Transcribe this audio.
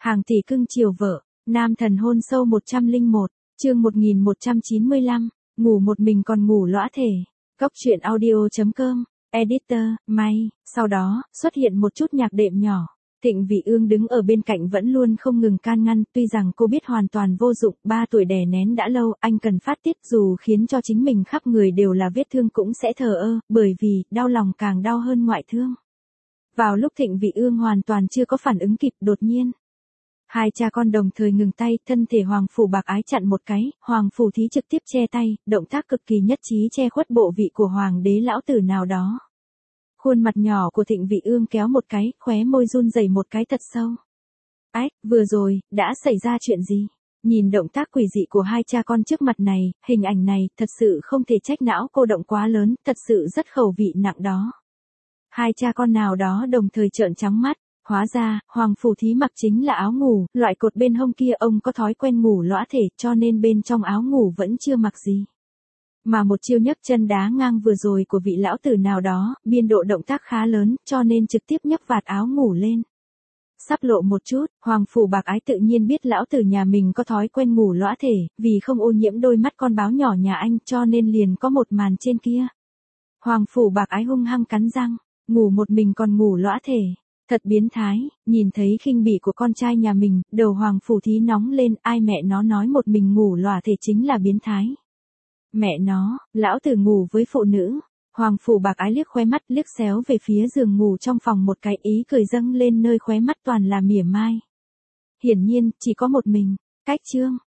Hàng tỷ cưng chiều vợ, nam thần hôn sâu 101, chương 1195, ngủ một mình còn ngủ lõa thể. Góc truyện audio.com, editor, May, sau đó, xuất hiện một chút nhạc đệm nhỏ. Thịnh Vị Ương đứng ở bên cạnh vẫn luôn không ngừng can ngăn, tuy rằng cô biết hoàn toàn vô dụng, 3 tuổi đè nén đã lâu, anh cần phát tiết dù khiến cho chính mình khắp người đều là vết thương cũng sẽ thờ ơ, bởi vì, đau lòng càng đau hơn ngoại thương. Vào lúc Thịnh Vị Ương hoàn toàn chưa có phản ứng kịp, đột nhiên. Hai cha con đồng thời ngừng tay, thân thể Hoàng Phủ Bạc Ái chặn một cái, Hoàng Phủ Thí trực tiếp che tay, động tác cực kỳ nhất trí che khuất bộ vị của Hoàng đế lão tử nào đó. Khuôn mặt nhỏ của Thịnh Vị Ương kéo một cái, khóe môi run rẩy một cái thật sâu. Ách, vừa rồi, đã xảy ra chuyện gì? Nhìn động tác quỷ dị của hai cha con trước mặt này, hình ảnh này, thật sự không thể trách não cô động quá lớn, thật sự rất khẩu vị nặng đó. Hai cha con nào đó đồng thời trợn trắng mắt, hóa ra, Hoàng Phủ Thí mặc chính là áo ngủ, loại cột bên hông kia ông có thói quen ngủ lõa thể cho nên bên trong áo ngủ vẫn chưa mặc gì. Mà một chiêu nhấc chân đá ngang vừa rồi của vị lão tử nào đó, biên độ động tác khá lớn, cho nên trực tiếp nhấc vạt áo ngủ lên. Sắp lộ một chút, Hoàng Phủ Bạc Ái tự nhiên biết lão tử nhà mình có thói quen ngủ lõa thể, vì không ô nhiễm đôi mắt con báo nhỏ nhà anh cho nên liền có một màn trên kia. Hoàng Phủ Bạc Ái hung hăng cắn răng, ngủ một mình còn ngủ lõa thể. Thật biến thái, nhìn thấy khinh bỉ của con trai nhà mình, đầu Hoàng Phủ Thí nóng lên, ai mẹ nó nói một mình ngủ lõa thể chính là biến thái. Mẹ nó, lão tử ngủ với phụ nữ. Hoàng Phủ Bạc Ái liếc khóe mắt liếc xéo về phía giường ngủ trong phòng một cái ý cười dâng lên nơi khóe mắt toàn là mỉa mai. Hiển nhiên, chỉ có một mình. Cách chương,